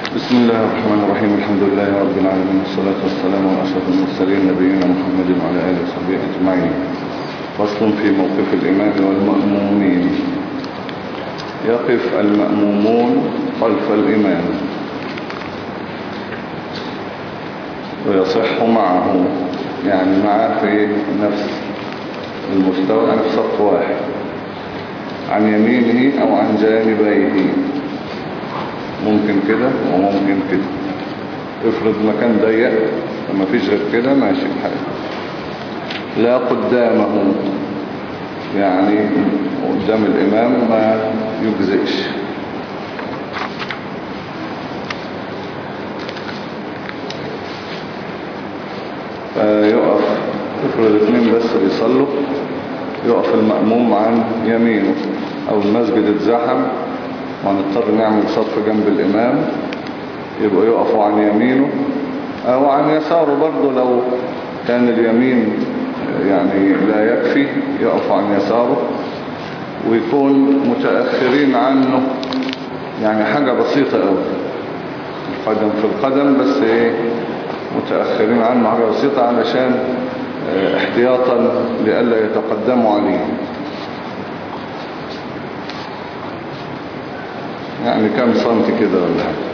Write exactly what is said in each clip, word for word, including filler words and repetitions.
بسم الله الرحمن الرحيم. الحمد لله رب العالمين، والصلاة والسلام على أشرف المرسلين نبينا محمد وعلى آله وصحبه أجمعين. فصل في موقف الإمام والمأمومين. يقف المأمومون خلف الإمام ويصح معه، يعني معه في نفس المستوى، يعني في صف واحد، عن يمينه أو عن جانبيه، ممكن كده وممكن كده. افرض مكان ضيق وما فيش غير كده، ماشي الحال. لا قدامه، يعني قدام الإمام ما يجزئش. فيقف، افرض اثنين بس بيصلوا، يقف المأموم عن يمينه، او المسجد اتزحم وهنضطر نعمل صف جنب الإمام، يبقى يقفوا عن يمينه او عن يساره برضه. لو كان اليمين يعني لا يكفي، يقفوا عن يساره، ويكون متأخرين عنه، يعني حاجة بسيطة قوي، القدم في القدم بس، ايه، متأخرين عنه حاجة بسيطة، علشان احتياطا لئلا يتقدموا عليه. يعني كم سنتي كده ولا حاجة.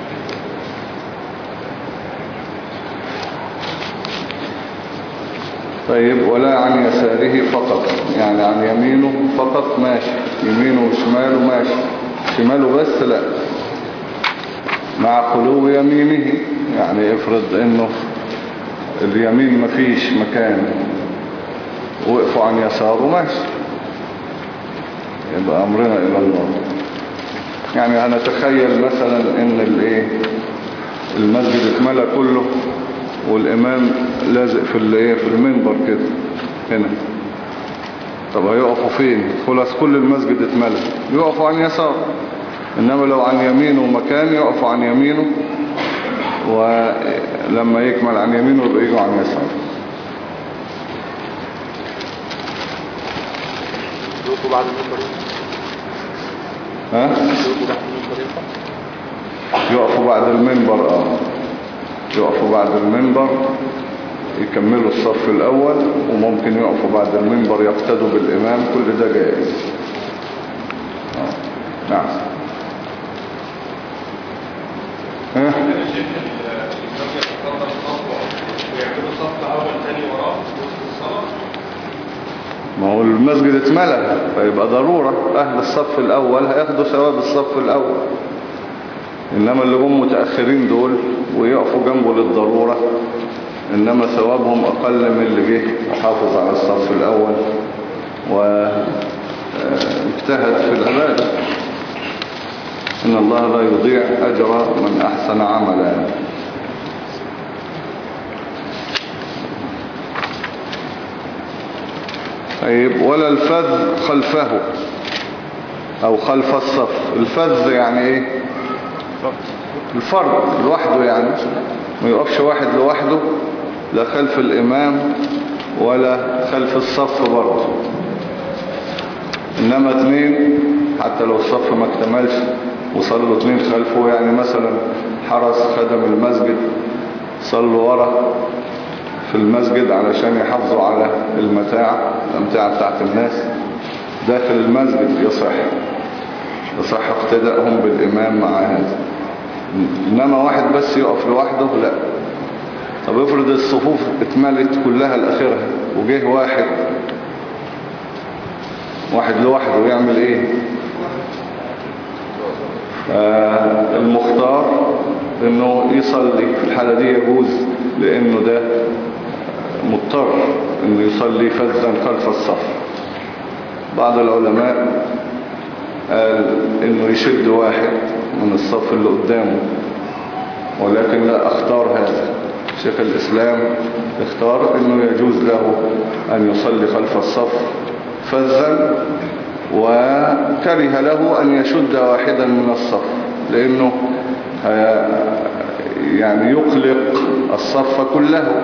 طيب، ولا عن يساره فقط، يعني عن يمينه فقط ماشي، يمينه وشماله ماشي، شماله بس لا، مع خلو يمينه. يعني افرض انه اليمين مفيش مكان، وقفوا عن يساره ماشي، يبقى امرنا الى الله. يعني هنتخيل مثلا ان الايه المسجد اتملى كله، والامام لازق في الايه في المنبر كده هنا. طب هيقفوا فين؟ خلاص كل المسجد اتملى، يقفوا عن يساره. انما لو عن يمينه مكان، يقفوا عن يمينه، ولما يكمل عن يمينه يبقى يجوا عن يساره. يقفوا بعد المنبر. ها؟ يقفوا بعد المنبر. اه يقفوا بعد المنبر، يكملوا الصف الاول، وممكن يقفوا بعد المنبر يقتدوا بالامام، كل ده جائز. اه نعم. ها؟ ما هو المسجد اتملى، فيبقى ضرورة أهل الصف الأول هياخدوا ثواب الصف الأول. إنما اللي هم متأخرين دول ويقفوا جنبه للضرورة، إنما ثوابهم أقل من اللي جه وحافظ على الصف الأول واجتهد في العبادة. إن الله لا يضيع أجر من أحسن عملا. طيب، ولا الفذ خلفه او خلف الصف. الفذ يعني ايه؟ الفرد لوحده، يعني ما يقفش واحد لوحده، لا خلف الامام ولا خلف الصف برضه. انما اتنين، حتى لو الصف ما اكتملش وصلوا اتنين خلفه، يعني مثلا حرس خدم المسجد صلوا ورا في المسجد علشان يحافظوا على المتاع الامتعة بتاعت الناس داخل المسجد، يصح يصح اقتدائهم بالامام مع هذا. انما واحد بس يقف لوحده لا. طب افرض الصفوف اتملت كلها لاخرها، وجه واحد واحد لوحده، يعمل ايه؟ آه المختار انه يصلي في الحالة دي يجوز، لانه ده مضطر انه يصلي فذا خلف الصف. بعض العلماء قال انه يشد واحد من الصف اللي قدامه، ولكن لا اختار هذا. شيخ الاسلام اختار انه يجوز له ان يصلي خلف الصف فذا، وكره له ان يشد واحدا من الصف، لانه يعني يقلق الصف كله.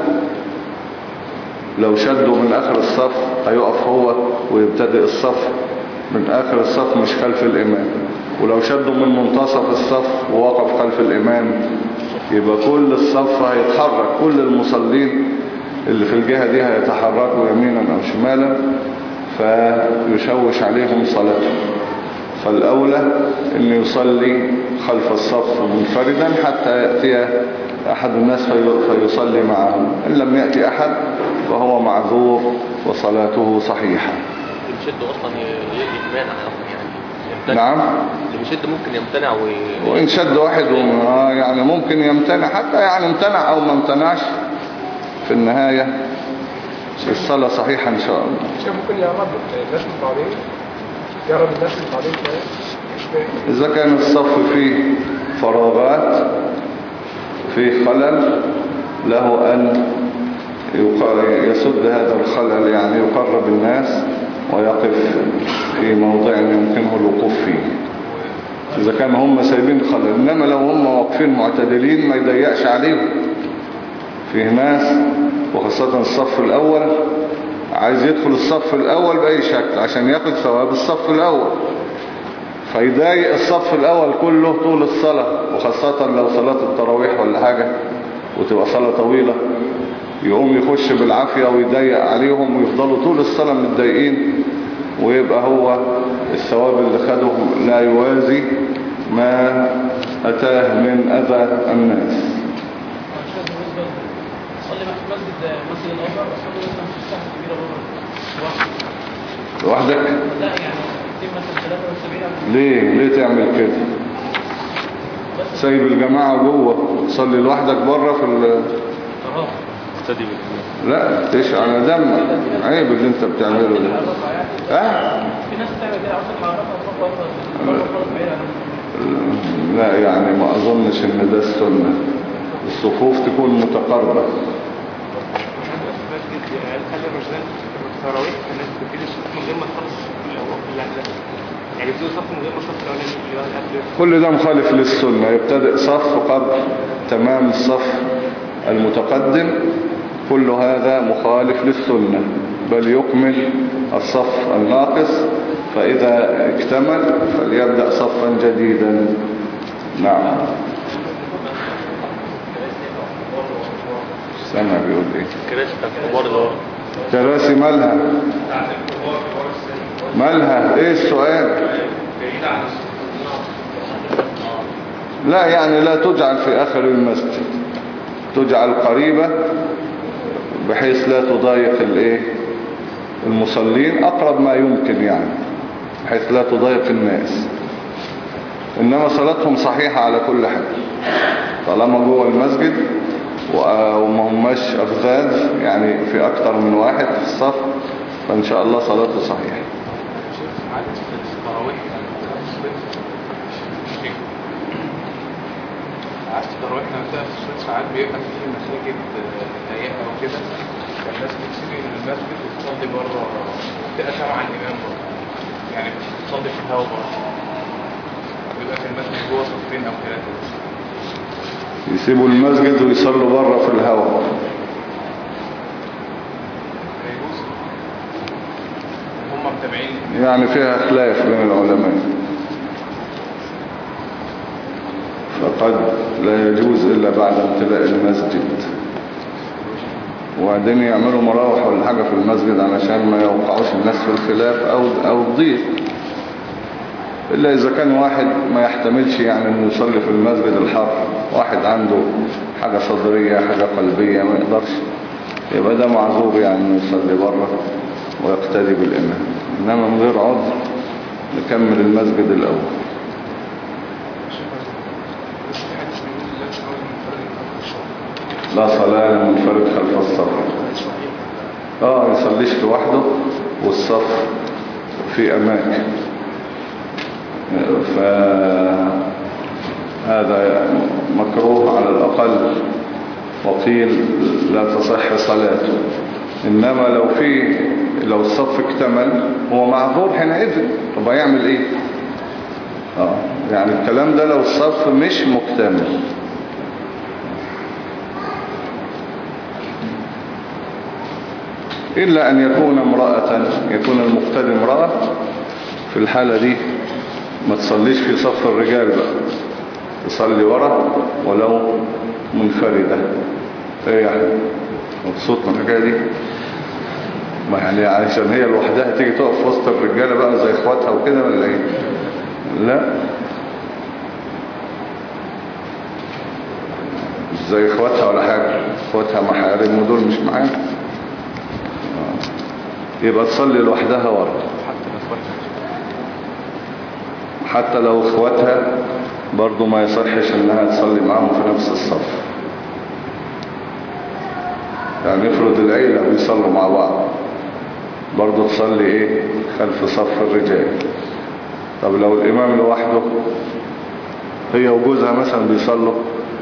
لو شدوا من آخر الصف هيقف هو ويبتدئ الصف من آخر الصف، مش خلف الإمام. ولو شدوا من منتصف الصف ووقف خلف الإمام يبقى كل الصف هيتحرك، كل المصلين اللي في الجهة دي هيتحركوا يمينا أو شمالا فيشوش عليهم صلاته. فالأولى أن يصلي خلف الصف منفردا حتى يأتي أحد الناس فيصلي معهم. إن لم يأتي أحد فهو معذور وصلاته صحيحة. اللي بيشد أصلا يمتنع يعني يمتنع. نعم، اللي بيشد ممكن يمتنع و... وإن شد واحد يعني ممكن يمتنع، حتى يعني امتنع أو ما امتنعش في النهاية الصلاة صحيحة إن شاء الله. شيء ممكن يقرب الناس من بعضين، يقرب الناس من بعضين إذا كان الصف فيه فراغات فيه خلل له أن يسد هذا الخلل، يعني يقرب الناس ويقف في موضع يمكنه الوقوف فيه إذا كان هم سايبين خلل. إنما لو هم واقفين معتدلين ما يضيقش عليهم. فيه ناس وخاصة الصف الأول عايز يدخل الصف الأول بأي شكل عشان ياخد ثواب الصف الأول، فيضايق الصف الأول كله طول الصلاة، وخاصة لو صلاة التراويح ولا حاجة وتبقى صلاة طويلة يقوم يخش بالعافية ويضيق عليهم ويفضلوا طول الصلاة متضايقين، ويبقى هو الثواب اللي خده لا يوازي ما أتاه من أذى الناس. مسجد الأوبر وصلي مثلا في الساحة الكبيرة بره لوحدك؟ لا يعني تيم مثلا ثلاثة وسبعين. ليه ليه تعمل كده؟ سايب الجماعة جوه صلي لوحدك بره في ال اه استدي لا تشعل دمك، عيب اللي انت بتعمله ده. ها؟ في ناس بتعمل كده عاوزة تحركها. لا يعني ما اظنش ان ده السنة. الصفوف تكون متقاربة. خلي الرجلان التراويح الناس بتبتدي الصف من غير ما تخلص يعني بتبتدي الصف من غير ما الصف الاولاني. كل ده مخالف للسنة. يبتدئ صف قبل تمام الصف المتقدم، كل هذا مخالف للسنة، بل يكمل الصف الناقص، فإذا اكتمل فليبدأ صفا جديدا. نعم. سمع بيقول ايه؟ كراسي بتاعت الكبار اللي ورا. كراسي مالها؟ مالها ايه السؤال؟ لا يعني لا تجعل في اخر المسجد، تجعل قريبة بحيث لا تضايق الايه المصلين، اقرب ما يمكن يعني بحيث لا تضايق الناس. انما صلاتهم صحيحة على كل حال طالما جوه المسجد وما هماش أفذاذ يعني في أكتر من واحد في الصف، فإن شاء الله صلاته صحيحة. عادة التراويح نفسها في الصيف ساعات بيبقى فيه مساجد ضيقة وكده، فالناس بتسيب المسجد وتصلي بره، بتبقى سامعة الإمام بره، يعني بتصلي في الهواء بره، بيبقى في المسجد جوه صفين أو ثلاثة بس. يسيبوا المسجد ويصلوا بره في الهواء. هم متابعين يعني فيها خلاف بين العلماء، فقد لا يجوز إلا بعد امتلاء المسجد، وبعدين يعملوا مراوح ولا حاجة في المسجد علشان ما يوقعوش الناس في الخلاف أو أو الضيق. إلا إذا كان واحد ما يحتملش يعني إنه يصلي في المسجد الحر، واحد عنده حاجة صدرية حاجة قلبية ما يقدرش، يبقى ده معذور يعني إنه يصلي بره ويقتدي بالإمام. إنما من غير عذر نكمل المسجد الأول. لا صلاة لمنفرد خلف الصف. اه يصليش لوحده والصف في أماكن، فهذا مكروه على الأقل، وقيل لا تصح صلاته. إنما لو في لو الصف اكتمل هو معذور حينئذ، طب هيعمل ايه؟ اه يعني الكلام ده لو الصف مش مكتمل. إلا أن يكون امرأة، يكون المقتدي امرأة، في الحالة دي ما تصليش في صف الرجال بقى، تصلي ورا ولو منفردة. ايه يعني مبسوط من الحكاية دي؟ ما يعني عشان هي لوحدها تيجي تقف وسط الرجالة بقى زي اخواتها وكده ولا ايه؟ لا مش زي اخواتها ولا حاجة، اخواتها محارم ودول مش معانا. يبقى تصلي لوحدها ورا حتى لو اخواتها برضو ما يصحش انها تصلي معاهم في نفس الصف. يعني افرض العيلة بيصلوا مع بعض برضو تصلي ايه خلف صف الرجال. طب لو الامام لوحده هي وجوزها مثلا بيصلوا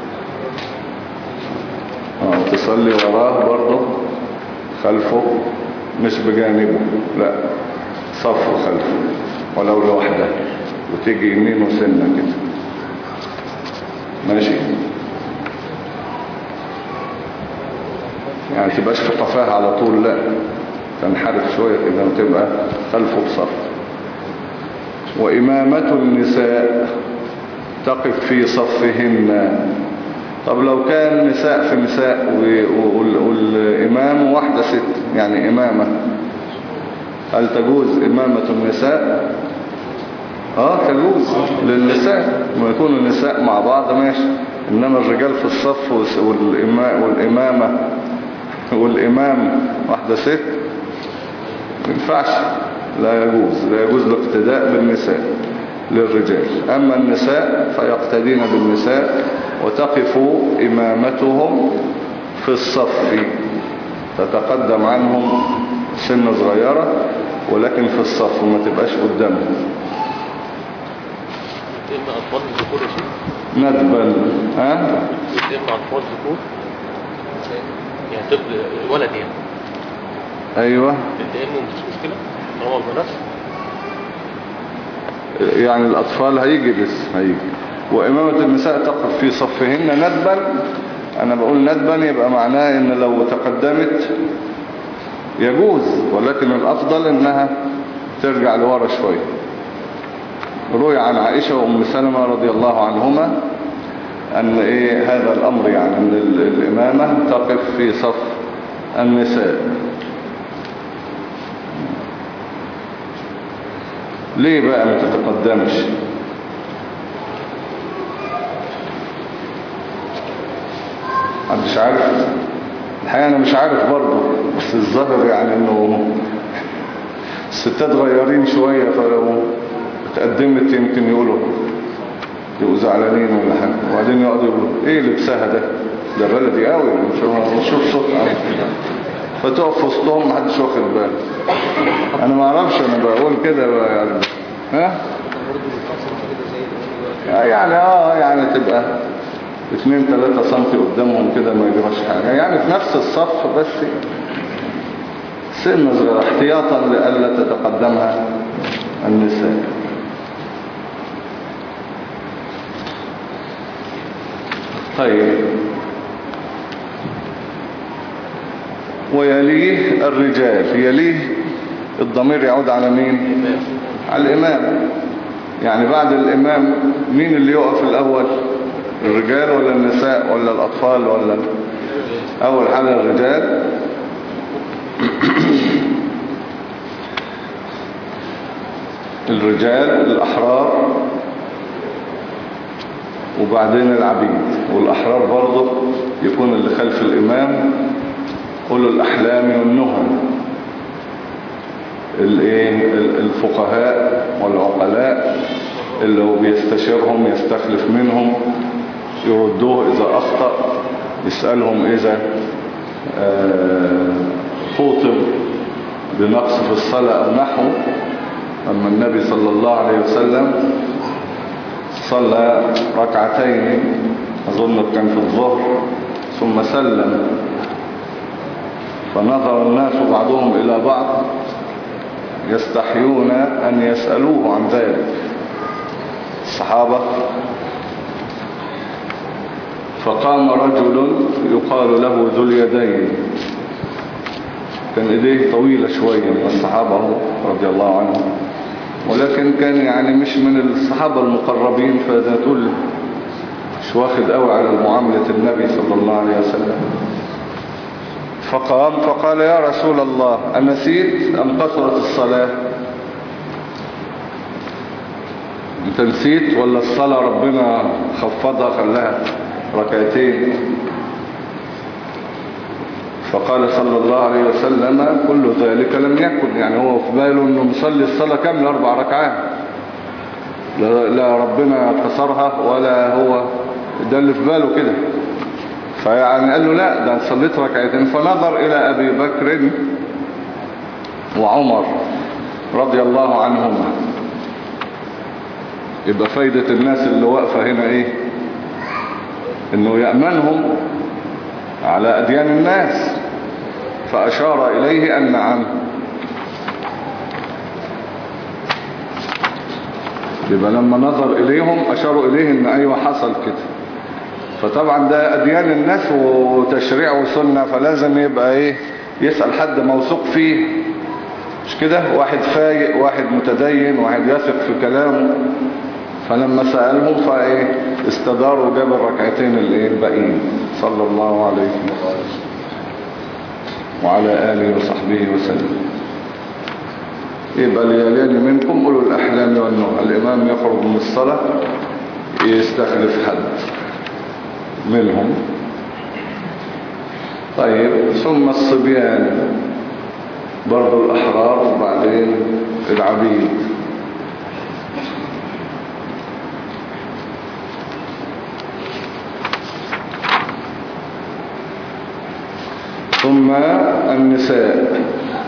اه تصلي وراه برضو خلفه مش بجانبه، لا صف خلفه ولو لوحده وتيجي يمينه سنة كده ماشي. يعني تبقاش في قفاه على طول، لا تنحرف شوية كده وتبقى خلفه بصف. وإمامة النساء تقف في صفهن. طب لو كان نساء في نساء والإمام واحدة ست يعني إمامة، هل تجوز إمامة النساء؟ اه تجوز للنساء ما يكون النساء مع بعض ماشي، إنما الرجال في الصف والإمامة والإمام واحدة ست ما ينفعش، لا يجوز لا يجوز الاقتداء بالنساء للرجال. أما النساء فيقتدين بالنساء وتقف إمامتهم في الصف، تتقدم عنهم سنة صغيرة ولكن في الصف وما تبقاش قدامهم. إما أطفال الذكور يا شيخ؟ ندبا ها؟ إما أطفال ذكور يعني طفل ولد يعني أيوة التأمم مش مشكلة طالما البنات يعني الأطفال هيجي بس هيجي. وإمامة النساء تقف في صفهن ندبا. أنا بقول ندبا يبقى معناه إن لو تقدمت يجوز، ولكن الأفضل إنها ترجع لورا شوية. روي عن عائشة وأم سلمة رضي الله عنهما أن إيه هذا الأمر، يعني أن الإمامة تقف في صف النساء. ليه بقى ما تتقدمش؟ محدش عارف الحقيقة، أنا مش عارف برضه، بس الظاهر يعني إنه الستات غيرين شوية، فلو اتقدمت يمكن يقولوا يبقوا زعلانين ولا حاجة، وبعدين يقعدوا يقولوا ايه لبسها ده ده بلدي قوي مش شوف صوت فتقف في وسطهم محدش واخد باله. انا ما اعرفش، انا بقول كده يعني ها يعني اه يعني تبقى اتنين تلاتة سنتي قدامهم كده ما يجراش حاجة، يعني في نفس الصف بس سنة صغيرة احتياطا لألا تتقدمها النساء. طيب ويليه الرجال، يليه الضمير يعود على مين؟ على الإمام. يعني بعد الإمام مين اللي يقف الأول؟ الرجال ولا النساء ولا الأطفال ولا أول حاجة الرجال؟ الرجال الأحرار وبعدين العبيد. والأحرار برضه يكون اللي خلف الإمام أولو الأحلام والنهى، الفقهاء والعقلاء اللي هو بيستشيرهم يستخلف منهم يردوه إذا أخطأ، يسألهم إذا فوطر بنقص في الصلاة أو نحو. أما النبي صلى الله عليه وسلم صلى ركعتين أظن كان في الظهر ثم سلم، فنظر الناس بعضهم إلى بعض يستحيون أن يسألوه عن ذلك الصحابة. فقام رجل يقال له ذو اليدين، كان ايديه طويلة شوية من الصحابة رضي الله عنهم، ولكن كان يعني مش من الصحابة المقربين، فده تقول مش واخد قوي على معاملة النبي صلى الله عليه وسلم. فقام فقال يا رسول الله أنسيت أم قصرت الصلاة؟ انت نسيت ولا الصلاة ربنا خفضها خلاها ركعتين؟ فقال صلى الله عليه وسلم كل ذلك لم يكن، يعني هو في باله انه مصلي الصلاة كاملة اربع ركعات، لا ربنا قصرها ولا هو ده اللي في باله كده. فيعني قال له لا ده صليت ركعتين. فنظر الى ابي بكر وعمر رضي الله عنهما. يبقى فايدة الناس اللي واقفة هنا ايه؟ انه يأمنهم على اديان الناس. فاشار اليه ان نعم. يبقى لما نظر اليهم اشاروا اليه ان ايوه حصل كده. فطبعا ده اديان الناس وتشريع وسنة، فلازم يبقى ايه؟ يسأل حد موثوق فيه، مش كده؟ واحد فايق، واحد متدين، واحد يثق في كلامه. فلما سألهم فايه استداروا جاب الركعتين الباقيين صلى الله عليه وسلم وعلى آله وصحبه وسلم. يبقى ليالين منكم أولو الأحلام والنهى. الإمام يخرج من الصلاة يستخلف حد منهم. طيب ثم الصبيان برضو الأحرار وبعدين العبيد. ثم النساء.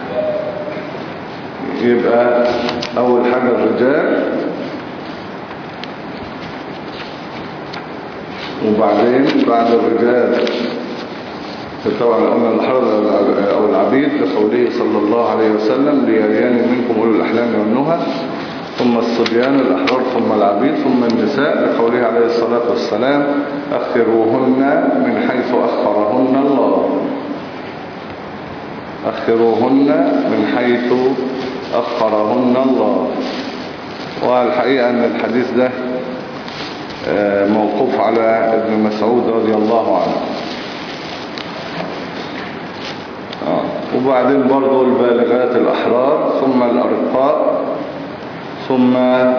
يبقى أول حاجة الرجال، وبعدين بعد الرجال طبعا قلنا الأحرار أو العبيد لقوله صلى الله عليه وسلم ليالين منكم أولو الأحلام والنهى. ثم الصبيان الأحرار ثم العبيد ثم النساء لقوله عليه الصلاة والسلام أخروهن من حيث أخرهن الله. أخروهن من حيث أخرهن الله. والحقيقة أن الحديث ده موقوف على ابن مسعود رضي الله عنه. آه. وبعدين برضو البالغات الأحرار ثم الأرقاء ثم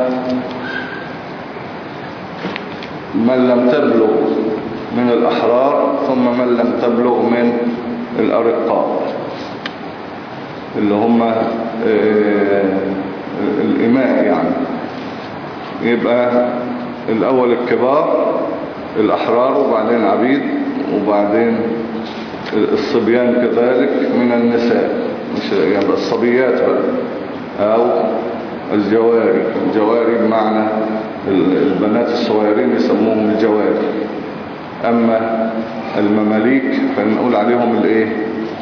من لم تبلغ من الأحرار ثم من لم تبلغ من الأرقاء اللي هم الإماء يعني. يبقى الأول الكبار الأحرار وبعدين عبيد وبعدين الصبيان كذلك من النساء، مش يعني الصبيات بقى أو الجواري. الجواري بمعنى البنات الصغيرين يسموهم الجواري. أما المماليك فنقول عليهم الايه؟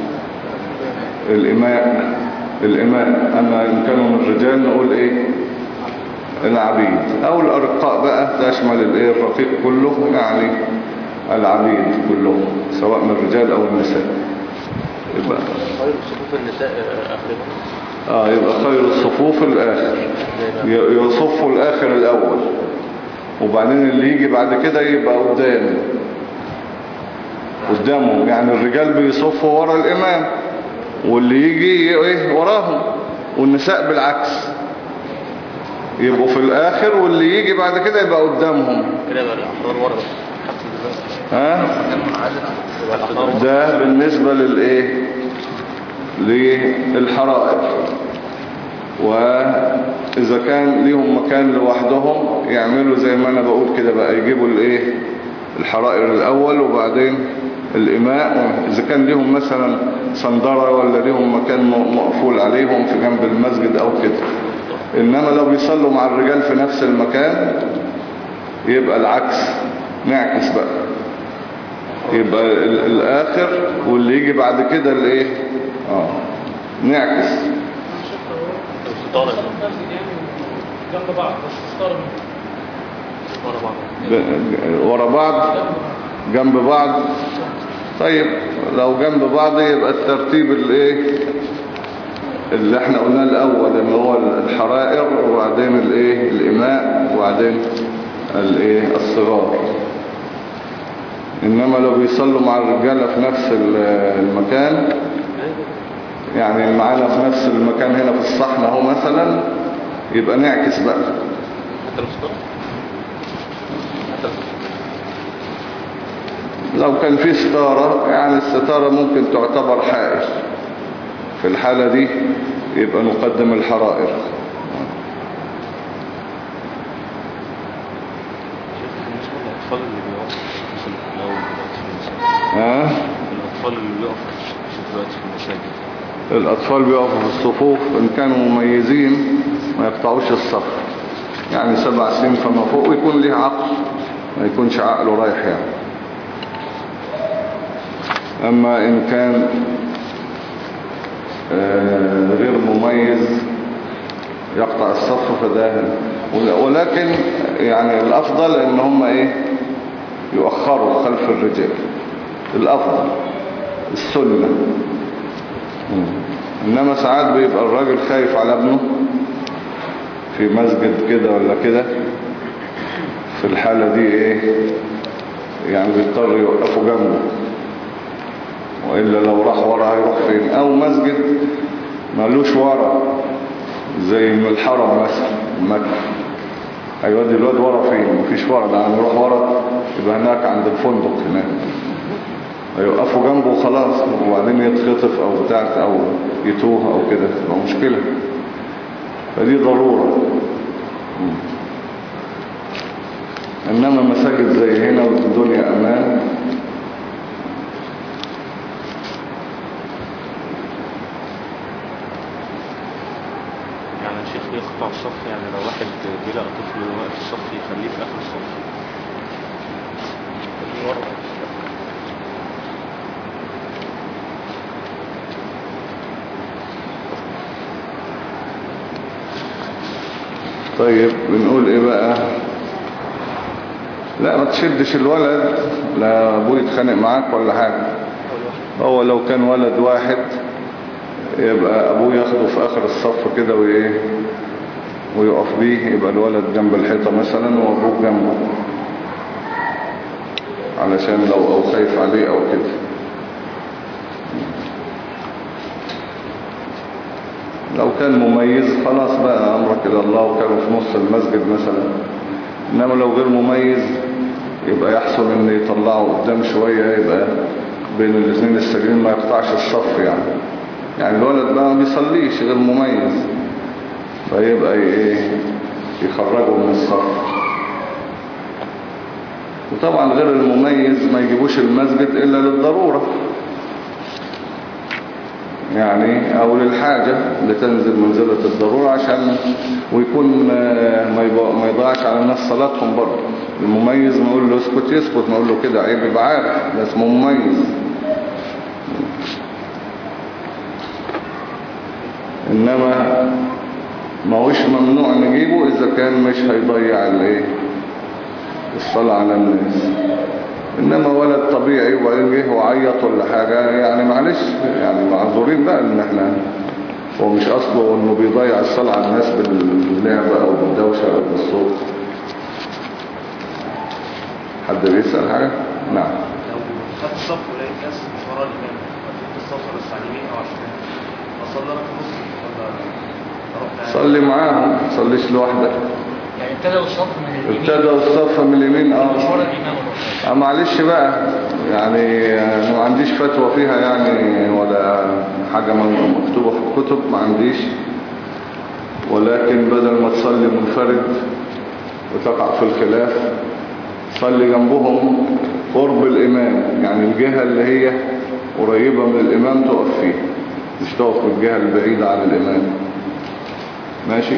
الإماء. الإماء. أما إن كانوا من الرجال نقول إيه؟ العبيد. أو الأرقاء بقى تشمل الإيه؟ الرقيق كله، يعني العبيد كلهم سواء من الرجال أو النساء. يبقى خير صفوف النساء آخرهم. آه يبقى خير الصفوف الآخر، يصفوا الآخر الأول وبعدين اللي يجي بعد كده يبقى قدامه قدامهم. يعني الرجال بيصفوا ورا الإمام واللي يجي ايه وراهم، والنساء بالعكس يبقوا في الآخر واللي يجي بعد كده يبقى قدامهم كده. يبقى الأحرار ورا ها؟ ده بالنسبة للايه للحرائر. وإذا كان ليهم مكان لوحدهم يعملوا زي ما أنا بقول كده بقى، يجيبوا الايه الحرائر الأول وبعدين الإماء. إذا كان ليهم مثلا صندرة ولا ليهم مكان مقفول عليهم في جنب المسجد أو كده. إنما لو بيصلوا مع الرجال في نفس المكان يبقى العكس، نعكس بقى، يبقى الآخر واللي يجي بعد كده الايه اه نعكس جنب بعض بس ستار ورا بعض ورا بعض جنب بعض. طيب لو جنب بعض يبقى الترتيب الايه اللي احنا قلناه الاول اللي هو الحرائر، وبعدين الايه الاماء، وبعدين الايه الصغار. انما لو بيصلوا مع الرجالة في نفس المكان، يعني معانا في نفس المكان هنا في الصحن اهو مثلا، يبقى نعكس بقى. حتى لو ستار حتى لو كان في ستارة، يعني الستارة ممكن تعتبر حائل، في الحالة دي يبقى نقدم الحرائر. بالنسبة للأطفال اللي بيقفوا مثلا في الأول دلوقتي في المساجد، ها؟ الأطفال اللي بيقفوا دلوقتي في المساجد، الأطفال بيقفوا في الصفوف إن كانوا مميزين ما يقطعوش الصف، يعني سبع سنين فما فوق، ويكون ليه عقل، ما يكونش عقله رايح يعني. أما إن كان آه غير مميز يقطع الصف فده، ولكن يعني الأفضل إن هم إيه يؤخروا خلف الرجال، الأفضل السنة. إنما ساعات بيبقى الراجل خايف على ابنه في مسجد كده ولا كده، في الحالة دي إيه يعني بيضطر يوقفوا جنبه، وإلا لو راح ورا هيروح فين؟ أو مسجد مالوش ورا زي من الحرم مثلا مكة، هيودي الواد ورا فين؟ مفيش ورا، ده يعني يروح ورا يبقى هناك عند الفندق هناك، هيوقفوا جنبه وخلاص، وبعدين يتخطف أو بتاعت أو يتوه أو كده، تبقى مشكلة. فدي ضرورة. إنما مساجد زي هنا والدنيا أمان، يعني الشيخ يقطع الصف، يعني لو واحد بيلاقي طفل واقف في الصف يخليه في آخر الصف ورا. طيب بنقول ايه بقى؟ لا ما تشدش الولد، لا ابوه يتخانق معاك ولا حاجة. هو لو كان ولد واحد يبقى ابوه ياخده في اخر الصف كده وايه ويقف بيه، يبقى الولد جنب الحيطة مثلا وابوه جنبه، علشان لو او خايف عليه او كده. لو كان مميز خلاص بقى امرك الى الله، وكانوا في نص المسجد مثلا. انما لو غير مميز يبقى يحصل ان يطلعوا قدام شوية، يبقى بين الاثنين الساجدين ما يقطعش الصف يعني. يعني الولد بقى ما بيصليش غير مميز، فيبقى ايه يخرجوا من الصف. وطبعا غير المميز ما يجيبوش المسجد الا للضرورة يعني، او للحاجة اللي تنزل منزلة الضرورة، عشان ويكون ما يضيعش على الناس صلاتهم برضه. المميز نقول له اسكت يسكت، نقول له كده عيب، يبقى عارف ده اسمه مميز. انما ما هوش ممنوع نجيبه اذا كان مش هيضيع الايه الصلاة على الناس. انما ولد طبيعي وبعدين جه وعيط ولا حاجة، يعني معلش يعني معذورين بقى، ان احنا هو مش اصله انه بيضيع الصلاة على الناس باللعبة او بالدوشة او بالصوت. حد بيسأل حاجة؟ نعم. لو خدت الصف ولقيت ناس مش ورا الإمام، خدت الصف بس على اليمين أو على الشمال، أصلي أنا في النص ولا أروح؟ صلي معاهم، ما تصليش لوحدك. يعني ابتدوا الصف من اليمين، ابتدوا الصف من اليمين اه مش ورا الإمام اه معلش بقى، يعني انا ما عنديش فتوى فيها يعني، ولا حاجة مكتوبة في الكتب، ما عنديش. ولكن بدل ما تصلي منفرد وتقع في الخلاف، صلي جنبهم قرب الإمام، يعني الجهة اللي هي قريبة من الإمام تقف فيها، مش تقف في الجهة البعيدة عن الإمام. ماشي؟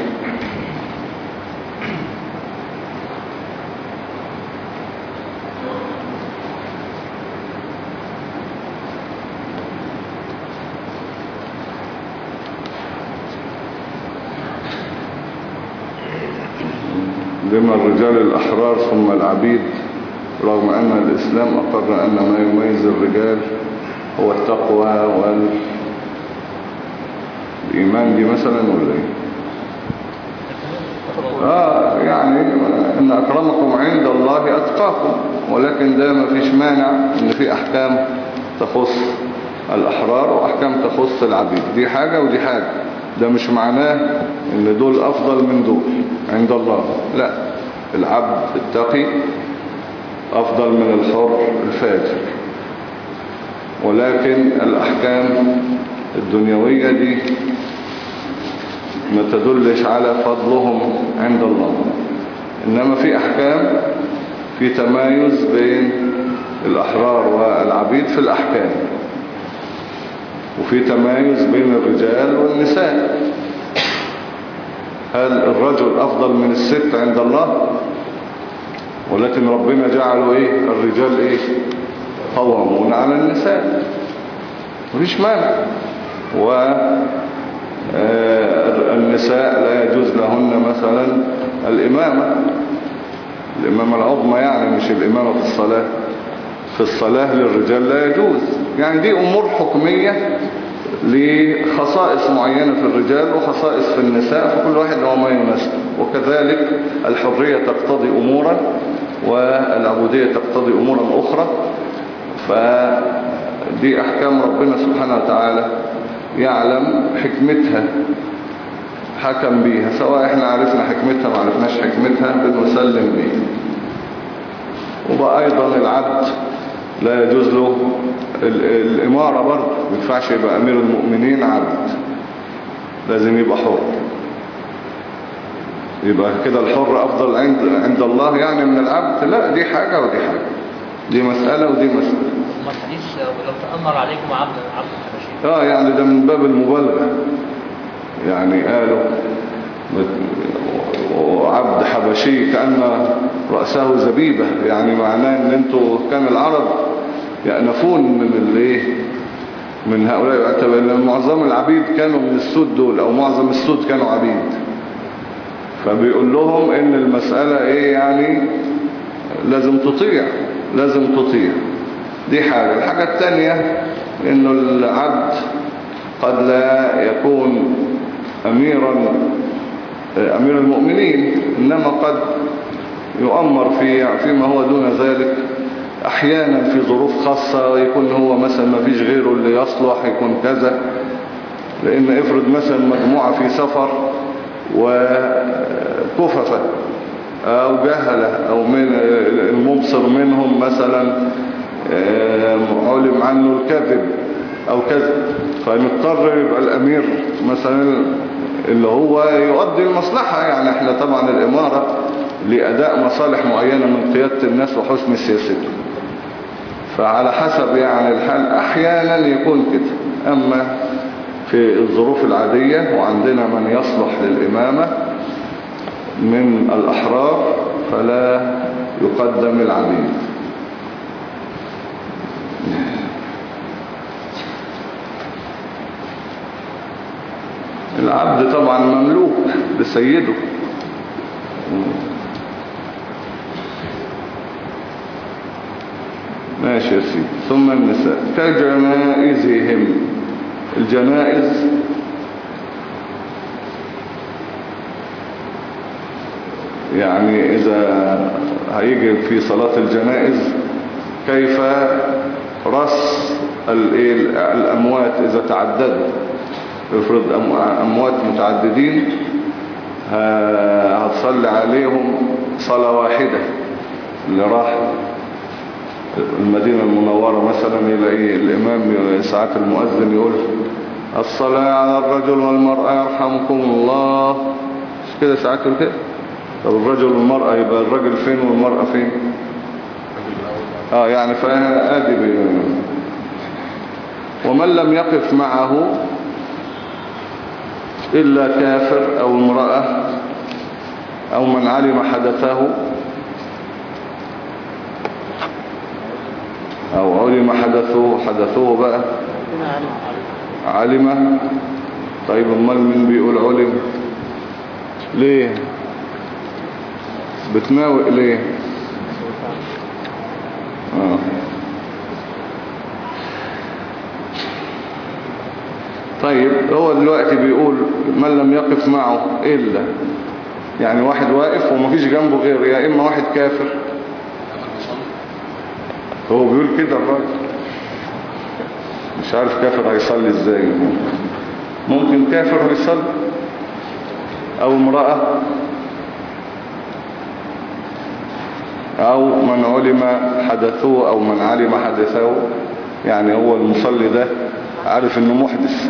لما الرجال الأحرار ثم العبيد، رغم أن الإسلام أقر أن ما يميز الرجال هو التقوى وال الإيمان دي مثلا ولا ايه؟ آه يعني إن أكرمكم عند الله أتقاكم، ولكن ده ما فيش مانع إن في أحكام تخص الأحرار وأحكام تخص العبيد، دي حاجة ودي حاجة. ده مش معناه إن دول أفضل من دول عند الله، لا، العبد التقي أفضل من الحر الفاجر، ولكن الأحكام الدنيوية دي ما تدلش على فضلهم عند الله. إنما في أحكام، في تمايز بين الأحرار والعبيد في الأحكام، وفي تمايز بين الرجال والنساء. هل الرجل أفضل من الست عند الله؟ ولكن ربنا جعله إيه؟ الرجال إيه؟ قوامون على النساء، مفيش مانع. والنساء لا يجوز لهن مثلا الإمامة، الإمامة العظمى يعني، مش الإمامة في الصلاة. في الصلاة للرجال لا يجوز. يعني دي أمور حكمية لخصائص معينة في الرجال وخصائص في النساء، فكل واحد هو ما يناسب. وكذلك الحرية تقتضي أمورا والعبودية تقتضي أمورا أخرى، فدي أحكام ربنا سبحانه وتعالى يعلم حكمتها، حكم بيها، سواء احنا عرفنا حكمتها ما عرفناش حكمتها بنسلم بيها. وبقى أيضا العبد لا يجوز له الإمارة برضه، ما ينفعش يبقى أمير المؤمنين عبد، لازم يبقى حر. يبقى كده الحر أفضل عند عند الله يعني من العبد؟ لا، دي حاجة ودي حاجة، دي مسألة ودي مسألة. ما الحديث ولو تأمر عليكم عبد عبد حبشي. اه يعني ده من باب المبالغة، يعني قالوا عبد حبشي كأن رأسه زبيبة، يعني معناه ان انتوا كان العرب يأنفون من الايه، من هؤلاء، يعتبر ان معظم العبيد كانوا من السود دول، او معظم السود كانوا عبيد. فبيقول لهم ان المسألة ايه يعني، لازم تطيع، لازم تطيع. دي حاجة. الحاجة الثانية انه العبد قد لا يكون اميرا امير المؤمنين، انما قد يؤمر في فيما هو دون ذلك احيانا في ظروف خاصة، يكون هو مثلا ما فيش غيره اللي يصلح، يكون كذا. لان افرض مثلا مجموعة في سفر وكففة او جهلة، او من المبصر منهم مثلا علم عنه الكذب او كذا، فنضطر يبقى الامير مثلا اللي هو يؤدي المصلحة. يعني احنا طبعا الامارة لاداء مصالح معينة من قيادة الناس وحسن سياسته، فعلى حسب يعني الحال احيانا يكون كده. اما في الظروف العادية وعندنا من يصلح للامامة من الاحرار فلا يقدم العبيد. العبد طبعا مملوك لسيده. ماشي يا سيدي. ثم النساء كجنائزهم. الجنائز يعني إذا هيجي في صلاة الجنائز كيف رص الأموات إذا تعددوا. افرض أموات متعددين هتصلي عليهم صلاة واحدة. اللي راح المدينة المنورة مثلا يلاقي الإمام ساعات المؤذن يقول الصلاة على الرجل والمرأة يرحمكم الله، مش كده ساعات يقول كده؟ طب الرجل والمرأة يبقى الرجل فين والمرأة فين؟ اه يعني فآدي بي. ومن لم يقف معه إلا كافر أو امرأة أو من علم حدثه أو علم حدثه حدثه بقى علم. طيب امال من بيقول علم ليه؟ بتناوئ ليه؟ آه. طيب هو دلوقتي بيقول من لم يقف معه إلا، يعني واحد واقف ومفيش جنبه غير يا إما واحد كافر. هو بيقول كده الراجل، مش عارف كافر هيصلي ازاي. ممكن كافر هيصلي او امرأة او من علم حدثه او من علم حدثه، يعني هو المصلي ده عارف انه محدث.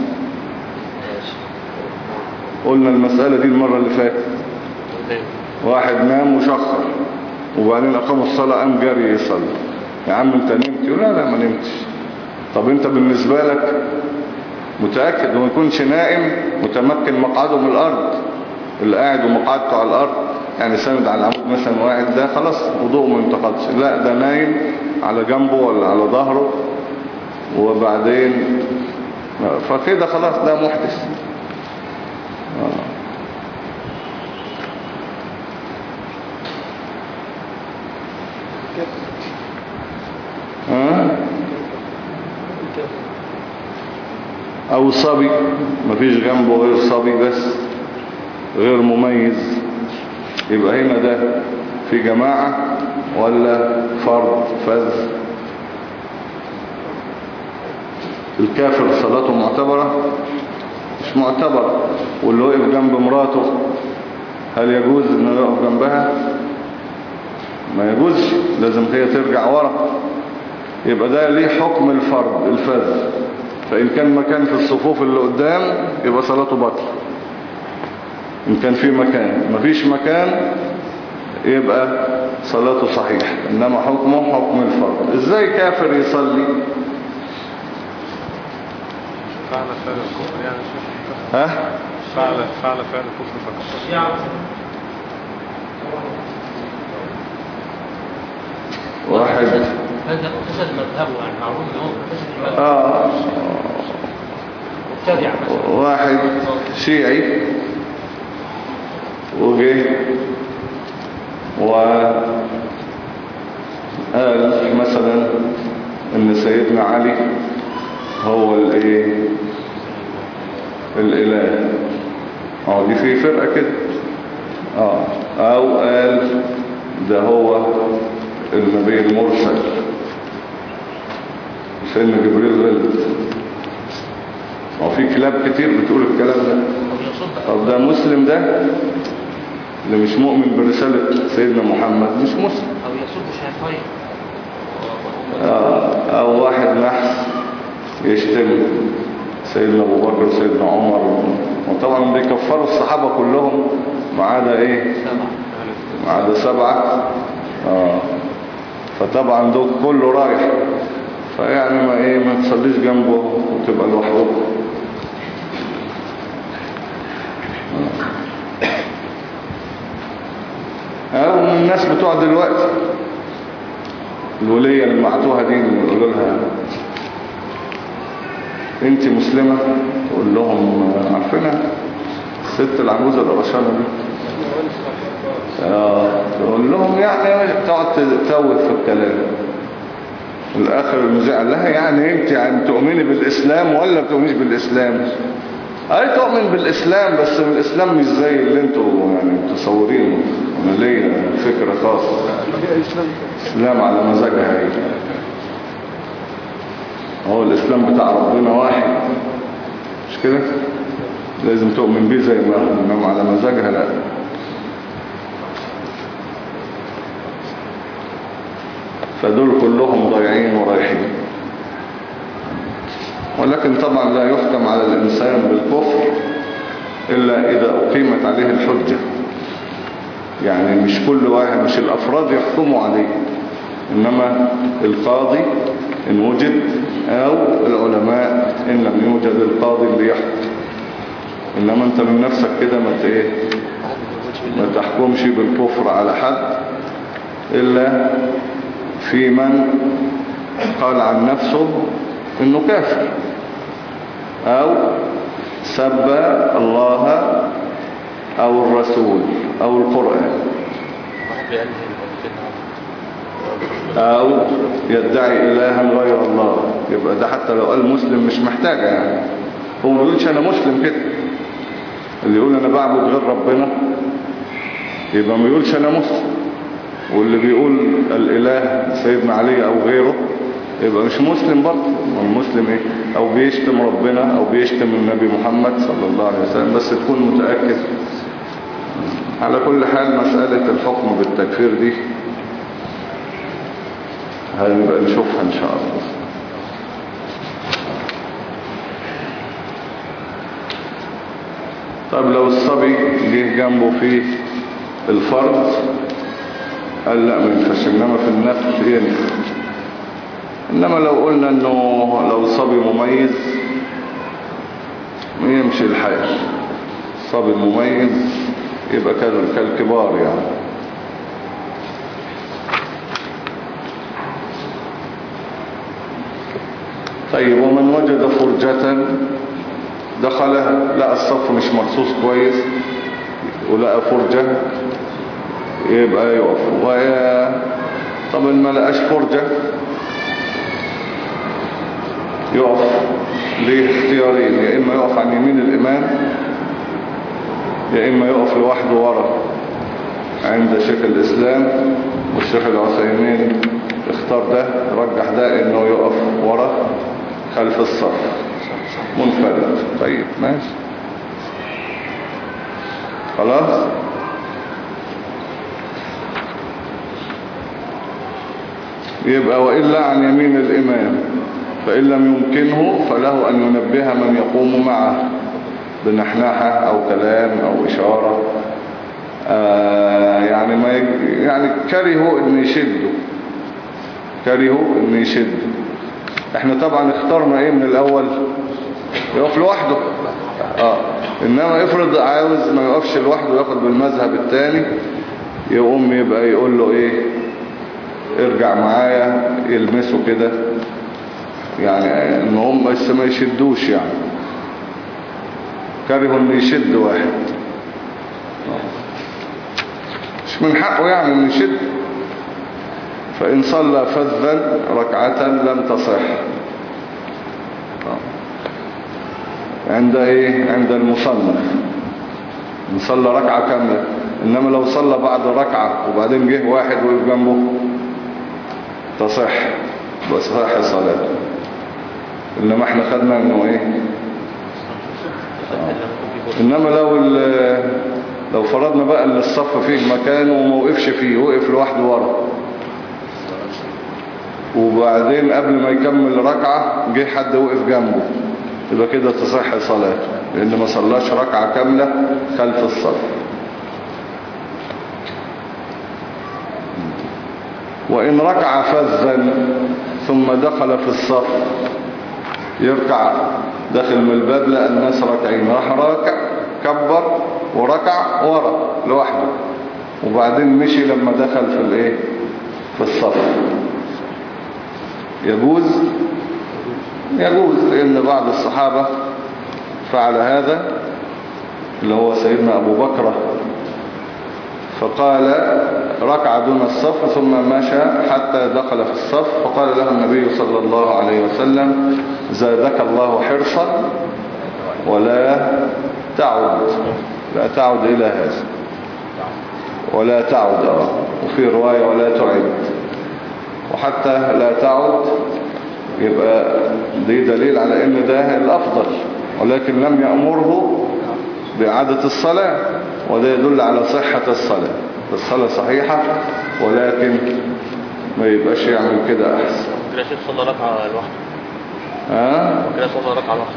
قلنا المسألة دي المرة اللي فاتت، واحد نام وشخر وبعدين اقام الصلاة قام جاري يصلي. يا عم انت نمت؟ يقول لا لا ما نمتش. طب انت بالنسبة لك متأكد وما يكونش نائم متمكن مقعده من الارض، اللي قاعد ومقعدته على الارض يعني ساند على العمود مثلا واحد، ده خلاص وضوءه ما ينتقضش. لا ده نايم على جنبه ولا على ظهره وبعدين فكده خلاص ده محدث. ها او صبي مفيش جنبه غير صبي بس غير مميز، يبقى هنا ده في جماعة ولا فرد فذ؟ الكافر صلاته معتبرة؟ مش معتبرة. واللي وقف جنب مراته هل يجوز انه يقف جنبها؟ ما يجوزش، لازم هي ترجع ورا. يبقى ده ليه حكم الفرد الفذ، فإن كان مكان في الصفوف اللي قدام يبقى صلاته باطلة. إن كان في مكان، مفيش مكان يبقى صلاته صحيح، إنما حكمه حكم الفرد. إزاي كافر يصلي؟ فعل فعل الكفر يعني شيخ. ها؟ فعل فعل فعل الكفر فكفر. واحد فسد مذهبه يعني معروف ان هو فسد المذهب. اه مبتدع مثلا. واحد شيعي وجه وقال مثلا ان سيدنا علي هو الايه الاله. اه دي في فرقة كده. اه او قال ده هو النبي المرسل سيدنا جبريل غلط. هو في كلاب كتير بتقول الكلام ده. طب ده مسلم؟ ده اللي مش مؤمن برسالة سيدنا محمد مش مسلم. او يصد شيطان. آه او واحد نحس يشتم سيدنا ابو بكر وسيدنا عمر، وطبعا بيكفروا الصحابة كلهم ما عدا ايه؟ ما عدا سبعة. اه فطبعا دول كله رايح، فيعني ما ايه ما تصليش جنبه وتبقى لوحده. او من الناس بتوع دلوقتي الولية اللي بعتوها دي يقولوا لها انت مسلمة، تقول لهم عارفينها الست العجوزة القرشانة دي. اه تقول لهم يعني تقعد تتوه في الكلام. الاخر المذيع قال لها يعني انت يعني تؤمني بالاسلام ولا بتؤمنيش بالاسلام؟ اي تؤمن بالاسلام بس الاسلام مش زي اللي انتوا يعني متصورينه. انا ليا فكرة خاصة، اسلام على مزاجها هي. هو الاسلام بتاع ربنا واحد مش كده؟ لازم تؤمن بيه زي ما هو، انما على مزاجها لا. فدول كلهم ضايعين ورايحين. ولكن طبعا لا يحكم على الإنسان بالكفر إلا إذا أقيمت عليه الحجة. يعني مش كل واحد، مش الأفراد يحكموا عليه، إنما القاضي إن وجد أو العلماء إن لم يوجد القاضي اللي يحكم. إنما أنت من نفسك كده ما إيه ما تحكمش بالكفر على حد إلا في من قال عن نفسه إنه كافر أو سب الله أو الرسول أو القرآن أو يدعي إلها غير الله. يبقى ده حتى لو قال مسلم مش محتاجة يعني، هو ما بيقولش انا مسلم كده. اللي يقول انا بعبد غير ربنا يبقى ما بيقولش انا مسلم، واللي بيقول الاله سيدنا علي او غيره يبقى مش مسلم برضه. المسلم ايه؟ او بيشتم ربنا او بيشتم النبي محمد صلى الله عليه وسلم، بس تكون متأكد. على كل حال مسألة الحكم بالتكفير دي هنبقى نشوفها ان شاء الله. طب لو الصبي جه جنبه في الفرض قال لا ما ينفعش، انما في النفل ينفع. انما لو قلنا انه لو صبي مميز يمشي الحال. صبي مميز يبقى كالكبار يعني. طيب ومن وجد فرجة دخلها، لقى الصف مش مرصوص كويس ولقى فرجة يبقى يقف. طب ما لقاش فرجة يقف ليه اختيارين، يا اما يقف عن يمين الامام يا اما يقف لوحده ورا عند شيخ الاسلام. والشيخ العثيمين اختار ده، رجح ده انه يقف ورا خلف الصف منفرد. طيب ماشي خلاص. يبقى وإلا عن يمين الإمام، فإن لم يمكنه فله أن ينبه من يقوم معه بنحناحة أو كلام أو إشارة. آه يعني ما يج... يعني كرهوا إن يشدوا كرهوا إن يشدوا. احنا طبعا اخترنا ايه من الأول؟ يقف لوحده. اه إنما افرض عاوز ما يقفش لوحده ياخد بالمذهب الثاني، يقوم يبقى يقول له ايه ارجع معايا، يلمسه كده يعني ان هم بس ما يشدوش. يعني كرهوا ان يشد واحد، مش من حقه يعني ان يشد. فان صلى فذا ركعة لم تصح عند ايه عند المصنف. ان صلى ركعة كاملة. انما لو صلى بعد ركعة وبعدين جه واحد وقف جنبه تصح وصح صلاته. انما احنا خدنا انه ايه آه. انما لو لو فرضنا بقى ان الصف فيه مكان وما وقفش فيه، وقف لوحده ورا وبعدين قبل ما يكمل ركعة جه حد وقف جنبه، يبقى كده تصح صلاته لان ما صلاش ركعة كاملة خلف الصف. وإن ركع فذا ثم دخل في الصف يركع داخل من الباب لقى الناس راكعين، راح راكع كبر وركع ورا لوحده وبعدين مشي لما دخل في الايه في الصف. يجوز يجوز لأن بعض الصحابة فعل هذا اللي هو سيدنا أبو بكر، فقال ركع دون الصف ثم مشى حتى دخل في الصف، فقال له النبي صلى الله عليه وسلم زادك الله حرصا ولا تعد لا تعد إلى هذا ولا تعد اه وفي رواية ولا تعد. وحتى لا تعد يبقى دي دليل على ان ده الافضل، ولكن لم يأمره بإعادة الصلاة، وده يدل على صحة الصلاة. الصلاة صحيحة ولكن ما يبقاش يعمل كده احسن. كده شيخ صلى ركعة لوحده. ها كده صلى ركعة لوحده.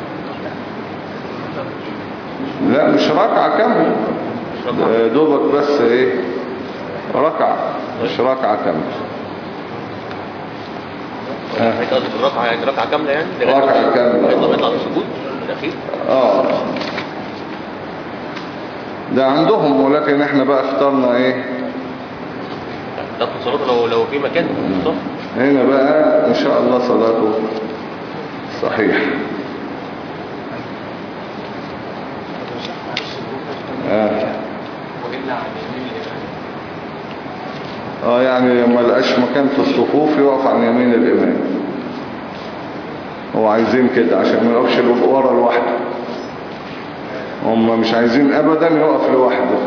لا مش ركعة كاملة، دوبك بس ايه ركعة مش ركعة كاملة. حضرتك قصدك الركعة يعني ركعة كاملة يعني؟ ركعة كاملة. يطلع يطلع السجود الأخير؟ اه ده عندهم، ولكن احنا بقى اخترنا ايه تاخد صلاته لو لو في مكان صح؟ هنا بقى ان شاء الله صلاته صحيح. اه اه يعني ما لقاش مكان في الصفوف يقف عن يمين الامام. هو عايزين كده عشان ما يقفش ورا لوحده. هم مش عايزين ابدا يقف لوحده.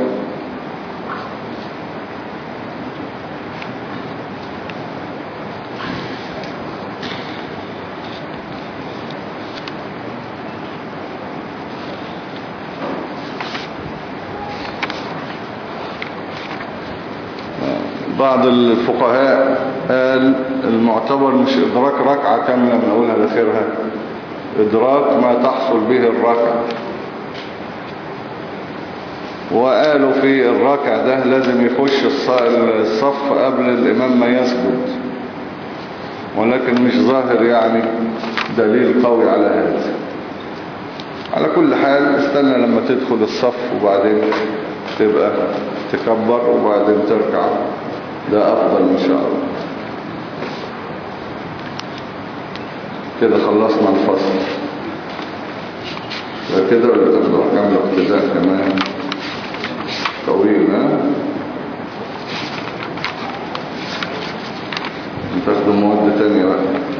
بعض الفقهاء قال المعتبر مش إدراك ركعة كاملة من أولها لآخرها، إدراك ما تحصل به الركعة. وقالوا في الركع ده لازم يخش الصف قبل الإمام ما يسجد، ولكن مش ظاهر يعني دليل قوي على هذا. على كل حال استنى لما تدخل الصف وبعدين تبقى تكبر وبعدين تركع، ده أفضل إن شاء الله. كده خلصنا الفصل. كده ولا تاخدوا أحكام الاقتداء كمان طويل؟ ها تاخدوا مواد تانية بقى.